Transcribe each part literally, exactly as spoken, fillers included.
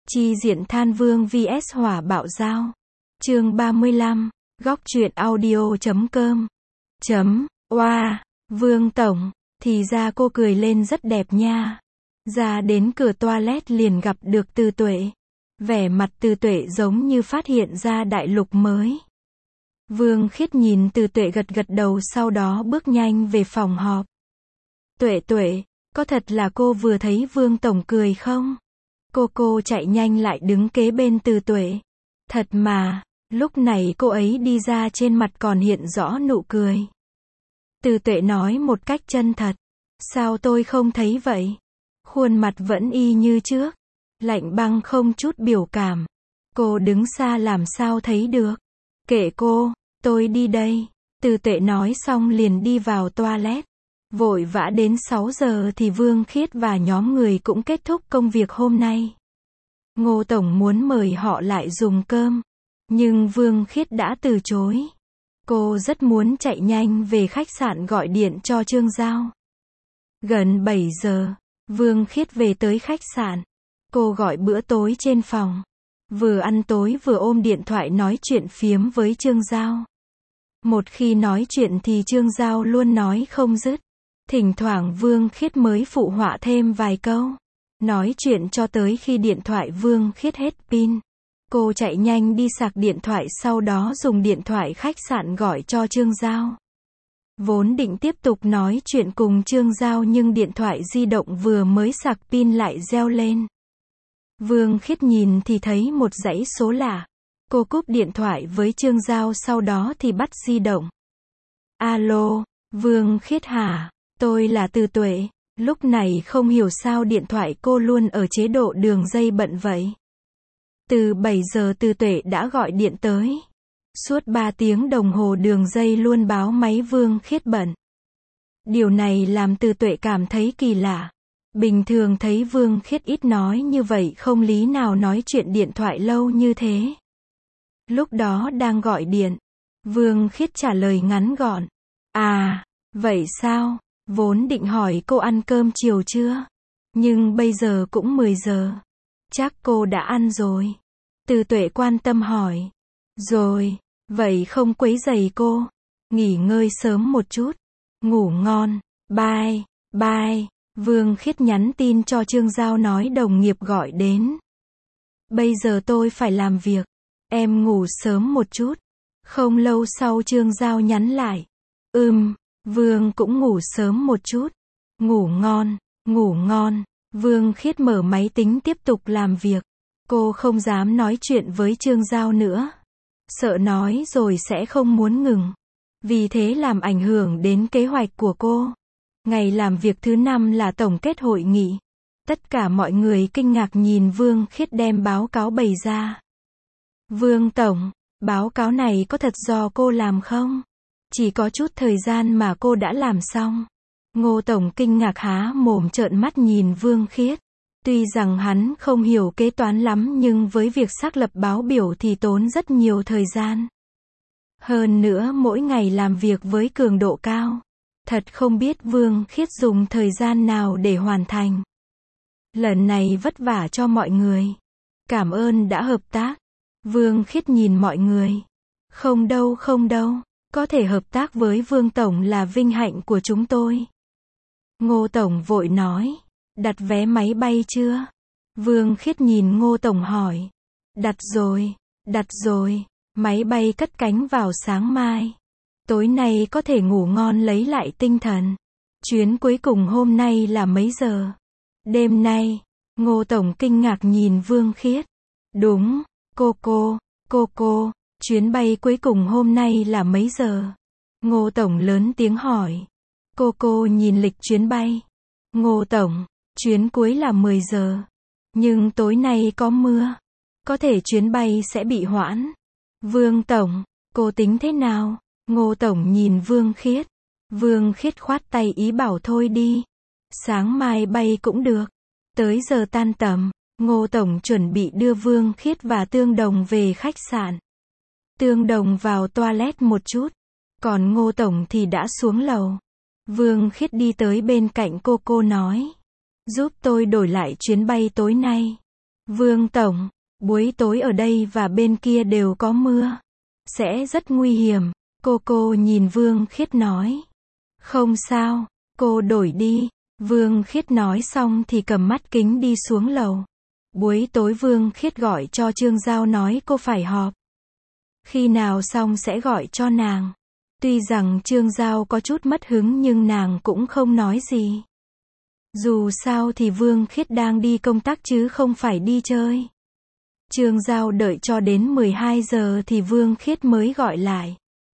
Chi diện than vương vs hỏa bạo dao. Chương ba mươi lăm, góc truyện audio chấm com. Chấm, oa, Vương Tổng, thì ra cô cười lên rất đẹp nha. Ra đến cửa toilet liền gặp được Từ Tuệ. Vẻ mặt Từ Tuệ giống như phát hiện ra đại lục mới. Vương Khiết nhìn Từ Tuệ gật gật đầu, sau đó bước nhanh về phòng họp. Tuệ Tuệ, có thật là cô vừa thấy Vương Tổng cười không? Cô cô chạy nhanh lại đứng kế bên Từ Tuệ. Thật mà, lúc này cô ấy đi ra trên mặt còn hiện rõ nụ cười. Từ Tuệ nói một cách chân thật. Sao tôi không thấy vậy? Khuôn mặt vẫn y như trước. Lạnh băng không chút biểu cảm. Cô đứng xa làm sao thấy được? Kệ cô, tôi đi đây. Từ Tuệ nói xong liền đi vào toilet. Vội vã đến sáu giờ thì Vương Khiết và nhóm người cũng kết thúc công việc hôm nay. Ngô Tổng muốn mời họ lại dùng cơm. Nhưng Vương Khiết đã từ chối. Cô rất muốn chạy nhanh về khách sạn gọi điện cho Trương Giao. Gần bảy giờ, Vương Khiết về tới khách sạn. Cô gọi bữa tối trên phòng. Vừa ăn tối vừa ôm điện thoại nói chuyện phiếm với Trương Giao. Một khi nói chuyện thì Trương Giao luôn nói không dứt. Thỉnh thoảng Vương Khiết mới phụ họa thêm vài câu. Nói chuyện cho tới khi điện thoại Vương Khiết hết pin. Cô chạy nhanh đi sạc điện thoại, sau đó dùng điện thoại khách sạn gọi cho Trương Giao. Vốn định tiếp tục nói chuyện cùng Trương Giao nhưng điện thoại di động vừa mới sạc pin lại reo lên. Vương Khiết nhìn thì thấy một dãy số lạ. Cô cúp điện thoại với Trương Giao, sau đó thì bắt di động. Alo, Vương Khiết hả? Tôi là Từ Tuệ. Lúc này không hiểu sao điện thoại cô luôn ở chế độ đường dây bận vậy. Từ bảy giờ Từ Tuệ đã gọi điện tới. Suốt ba tiếng đồng hồ đường dây luôn báo máy Vương Khiết bận. Điều này làm Từ Tuệ cảm thấy kỳ lạ. Bình thường thấy Vương Khiết ít nói như vậy, không lý nào nói chuyện điện thoại lâu như thế. Lúc đó đang gọi điện, Vương Khiết trả lời ngắn gọn. À, vậy sao? Vốn định hỏi cô ăn cơm chiều chưa? Nhưng bây giờ cũng mười giờ. Chắc cô đã ăn rồi. Từ Tuệ quan tâm hỏi. Rồi, vậy không quấy rầy cô. Nghỉ ngơi sớm một chút. Ngủ ngon. Bye, bye. Vương Khiết nhắn tin cho Trương Giao nói đồng nghiệp gọi đến. Bây giờ tôi phải làm việc. Em ngủ sớm một chút. Không lâu sau Trương Giao nhắn lại. Ừm, Vương cũng ngủ sớm một chút. Ngủ ngon, ngủ ngon. Vương Khiết mở máy tính tiếp tục làm việc. Cô không dám nói chuyện với Trương Giao nữa. Sợ nói rồi sẽ không muốn ngừng. Vì thế làm ảnh hưởng đến kế hoạch của cô. Ngày làm việc thứ năm là tổng kết hội nghị. Tất cả mọi người kinh ngạc nhìn Vương Khiết đem báo cáo bày ra. Vương Tổng, báo cáo này có thật do cô làm không? Chỉ có chút thời gian mà cô đã làm xong. Ngô Tổng kinh ngạc há mồm trợn mắt nhìn Vương Khiết. Tuy rằng hắn không hiểu kế toán lắm nhưng với việc xác lập báo biểu thì tốn rất nhiều thời gian. Hơn nữa mỗi ngày làm việc với cường độ cao. Thật không biết Vương Khiết dùng thời gian nào để hoàn thành. Lần này vất vả cho mọi người. Cảm ơn đã hợp tác. Vương Khiết nhìn mọi người. Không đâu không đâu. Có thể hợp tác với Vương Tổng là vinh hạnh của chúng tôi. Ngô Tổng vội nói. Đặt vé máy bay chưa? Vương Khiết nhìn Ngô Tổng hỏi. Đặt rồi, đặt rồi. Máy bay cất cánh vào sáng mai. Tối nay có thể ngủ ngon lấy lại tinh thần. Chuyến cuối cùng hôm nay là mấy giờ? Đêm nay. Ngô Tổng kinh ngạc nhìn Vương Khiết. Đúng, cô cô, cô cô, chuyến bay cuối cùng hôm nay là mấy giờ? Ngô Tổng lớn tiếng hỏi. Cô cô nhìn lịch chuyến bay. Ngô Tổng, chuyến cuối là mười giờ. Nhưng tối nay có mưa. Có thể chuyến bay sẽ bị hoãn. Vương Tổng, cô tính thế nào? Ngô Tổng nhìn Vương Khiết. Vương Khiết khoát tay ý bảo thôi đi. Sáng mai bay cũng được. Tới giờ tan tầm, Ngô Tổng chuẩn bị đưa Vương Khiết và Tương Đồng về khách sạn. Tương Đồng vào toilet một chút. Còn Ngô Tổng thì đã xuống lầu. Vương Khiết đi tới bên cạnh cô cô nói. Giúp tôi đổi lại chuyến bay tối nay. Vương Tổng, buổi tối ở đây và bên kia đều có mưa. Sẽ rất nguy hiểm. Cô cô nhìn Vương Khiết nói. Không sao, cô đổi đi. Vương Khiết nói xong thì cầm mắt kính đi xuống lầu. Buổi tối Vương Khiết gọi cho Trương Giao nói cô phải họp. Khi nào xong sẽ gọi cho nàng. Tuy rằng Trương Giao có chút mất hứng nhưng nàng cũng không nói gì. Dù sao thì Vương Khiết đang đi công tác chứ không phải đi chơi. Trương Giao đợi cho đến mười hai giờ thì Vương Khiết mới gọi lại.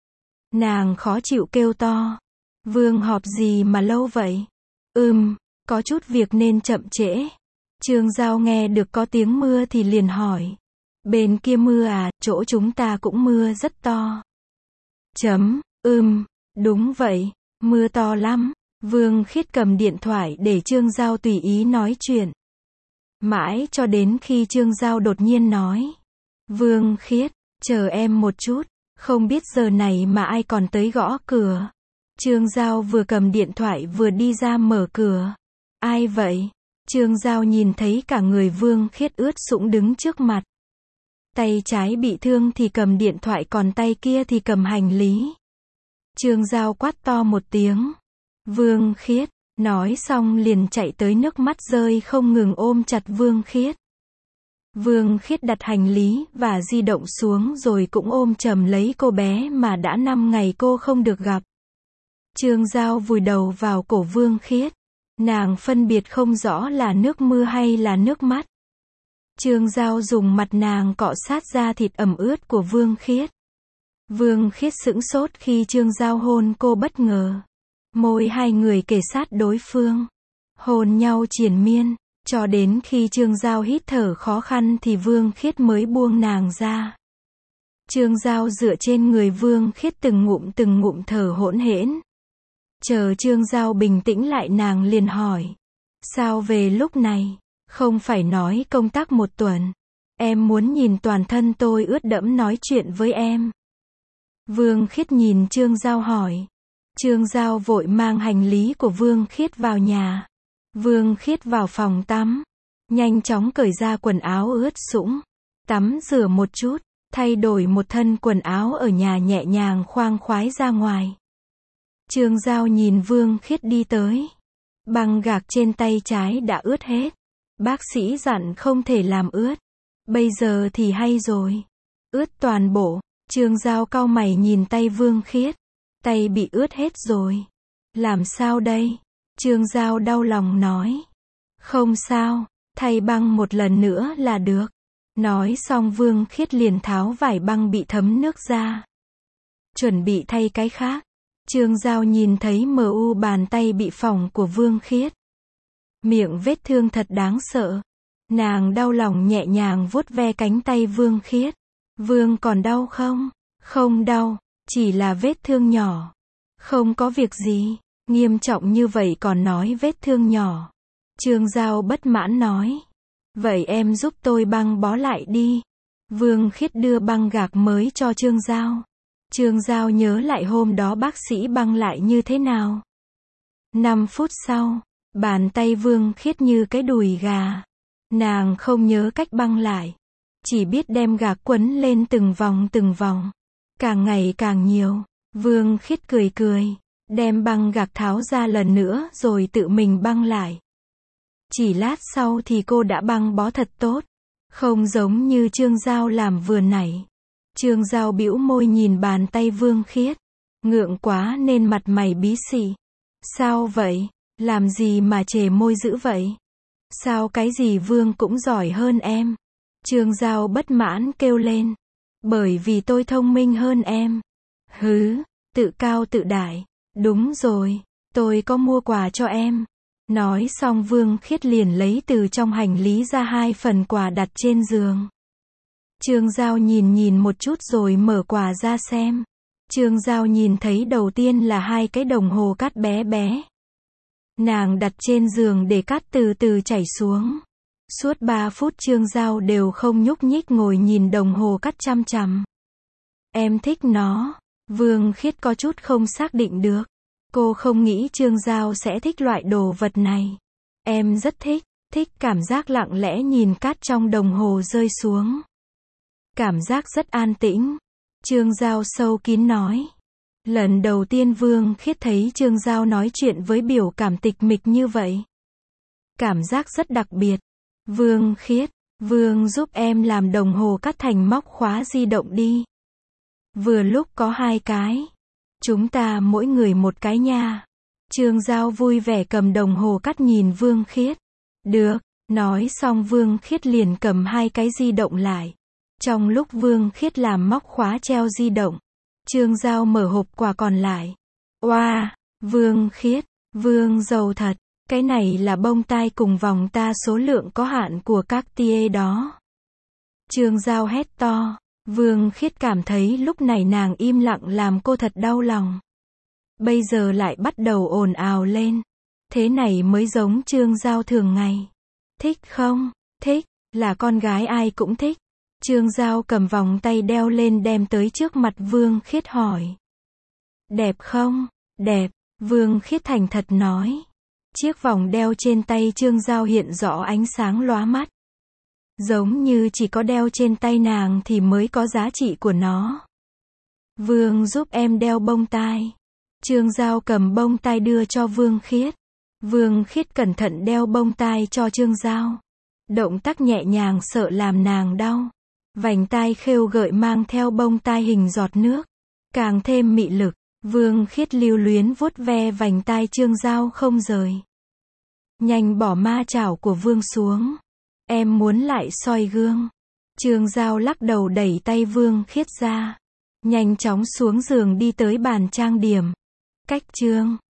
Nàng khó chịu kêu to. Vương họp gì mà lâu vậy? Ừm, có chút việc nên chậm trễ. Trương Giao nghe được có tiếng mưa thì liền hỏi. Bên kia mưa à, chỗ chúng ta cũng mưa rất to. Chấm, ừm, đúng vậy, mưa to lắm. Vương Khiết cầm điện thoại để Trương Giao tùy ý nói chuyện. Mãi cho đến khi Trương Giao đột nhiên nói. Vương Khiết, chờ em một chút, không biết giờ này mà ai còn tới gõ cửa. Trương Giao vừa cầm điện thoại vừa đi ra mở cửa. Ai vậy? Trương Giao nhìn thấy cả người Vương Khiết ướt sũng đứng trước mặt. Tay trái bị thương thì cầm điện thoại còn tay kia thì cầm hành lý. Trương Giao quát to một tiếng. Vương Khiết, nói xong liền chạy tới nước mắt rơi không ngừng ôm chặt Vương Khiết. Vương Khiết đặt hành lý và di động xuống rồi cũng ôm chầm lấy cô bé mà đã năm ngày cô không được gặp. Trương Giao vùi đầu vào cổ Vương Khiết. Nàng phân biệt không rõ là nước mưa hay là nước mắt. Trương Giao dùng mặt nàng cọ sát da thịt ẩm ướt của Vương Khiết. Vương Khiết sững sốt khi Trương Giao hôn cô bất ngờ. Môi hai người kề sát đối phương. Hôn nhau triền miên. Cho đến khi Trương Giao hít thở khó khăn thì Vương Khiết mới buông nàng ra. Trương Giao dựa trên người Vương Khiết từng ngụm từng ngụm thở hỗn hển. Chờ Trương Giao bình tĩnh lại nàng liền hỏi. Sao về lúc này? Không phải nói công tác một tuần. Em muốn nhìn toàn thân tôi ướt đẫm nói chuyện với em. Vương Khiết nhìn Trương Giao hỏi. Trương Giao vội mang hành lý của Vương Khiết vào nhà. Vương Khiết vào phòng tắm. Nhanh chóng cởi ra quần áo ướt sũng. Tắm rửa một chút. Thay đổi một thân quần áo ở nhà nhẹ nhàng khoang khoái ra ngoài. Trương Giao nhìn Vương Khiết đi tới. Băng gạc trên tay trái đã ướt hết. Bác sĩ dặn không thể làm ướt. Bây giờ thì hay rồi. Ướt toàn bộ. Trương Giao cau mày nhìn tay Vương Khiết. Tay bị ướt hết rồi. Làm sao đây? Trương Giao đau lòng nói. Không sao, thay băng một lần nữa là được. Nói xong Vương Khiết liền tháo vải băng bị thấm nước ra. Chuẩn bị thay cái khác. Trương Giao nhìn thấy mờ u bàn tay bị phỏng của Vương Khiết. Miệng vết thương thật đáng sợ. Nàng đau lòng nhẹ nhàng vuốt ve cánh tay Vương Khiết. Vương còn đau không? Không đau, chỉ là vết thương nhỏ. Không có việc gì. Nghiêm trọng như vậy còn nói vết thương nhỏ. Trương Giao bất mãn nói. Vậy em giúp tôi băng bó lại đi. Vương Khiết đưa băng gạc mới cho Trương Giao. Trương Giao nhớ lại hôm đó bác sĩ băng lại như thế nào. Năm phút sau, bàn tay Vương Khiết như cái đùi gà. Nàng không nhớ cách băng lại. Chỉ biết đem gạc quấn lên từng vòng từng vòng. Càng ngày càng nhiều. Vương Khiết cười cười. Đem băng gạc tháo ra lần nữa rồi tự mình băng lại. Chỉ lát sau thì cô đã băng bó thật tốt. Không giống như Trương Giao làm vừa nãy. Trương Giao bĩu môi nhìn bàn tay Vương Khiết. Ngượng quá nên mặt mày bí xị. Sao vậy? Làm gì mà chề môi dữ vậy? Sao cái gì Vương cũng giỏi hơn em? Trương Giao bất mãn kêu lên. Bởi vì tôi thông minh hơn em. Hứ, tự cao tự đại. Đúng rồi, tôi có mua quà cho em. Nói xong Vương Khiết liền lấy từ trong hành lý ra hai phần quà đặt trên giường. Trương Giao nhìn nhìn một chút rồi mở quà ra xem. Trương Giao nhìn thấy đầu tiên là hai cái đồng hồ cát bé bé. Nàng đặt trên giường để cát từ từ chảy xuống. Suốt ba phút Trương Giao đều không nhúc nhích ngồi nhìn đồng hồ cát chăm chăm. Em thích nó. Vương Khiết có chút không xác định được. Cô không nghĩ Trương Giao sẽ thích loại đồ vật này. Em rất thích. Thích cảm giác lặng lẽ nhìn cát trong đồng hồ rơi xuống. Cảm giác rất an tĩnh. Trương Giao sâu kín nói. Lần đầu tiên Vương Khiết thấy Trương Giao nói chuyện với biểu cảm tịch mịch như vậy. Cảm giác rất đặc biệt. Vương Khiết, Vương giúp em làm đồng hồ cắt thành móc khóa di động đi. Vừa lúc có hai cái. Chúng ta mỗi người một cái nha. Trương Giao vui vẻ cầm đồng hồ cắt nhìn Vương Khiết. Được, nói xong Vương Khiết liền cầm hai cái di động lại. Trong lúc Vương Khiết làm móc khóa treo di động, Trương Giao mở hộp quà còn lại. Oa, wow, Vương Khiết, Vương giàu thật, cái này là bông tai cùng vòng ta số lượng có hạn của Cartier đó. Trương Giao hét to. Vương Khiết cảm thấy lúc này nàng im lặng làm cô thật đau lòng. Bây giờ lại bắt đầu ồn ào lên. Thế này mới giống Trương Giao thường ngày. Thích không? Thích, là con gái ai cũng thích. Trương Giao cầm vòng tay đeo lên đem tới trước mặt Vương Khiết hỏi. Đẹp không? Đẹp, Vương Khiết thành thật nói. Chiếc vòng đeo trên tay Trương Giao hiện rõ ánh sáng lóa mắt. Giống như chỉ có đeo trên tay nàng thì mới có giá trị của nó. Vương giúp em đeo bông tai. Trương Giao cầm bông tai đưa cho Vương Khiết. Vương Khiết cẩn thận đeo bông tai cho Trương Giao. Động tác nhẹ nhàng sợ làm nàng đau. Vành tai khêu gợi mang theo bông tai hình giọt nước. Càng thêm mị lực. Vương Khiết lưu luyến vuốt ve vành tai Trương Giao không rời. Nhanh bỏ ma chảo của Vương xuống. Em muốn lại soi gương. Trương Giao lắc đầu đẩy tay Vương Khiết ra. Nhanh chóng xuống giường đi tới bàn trang điểm. Cách Trương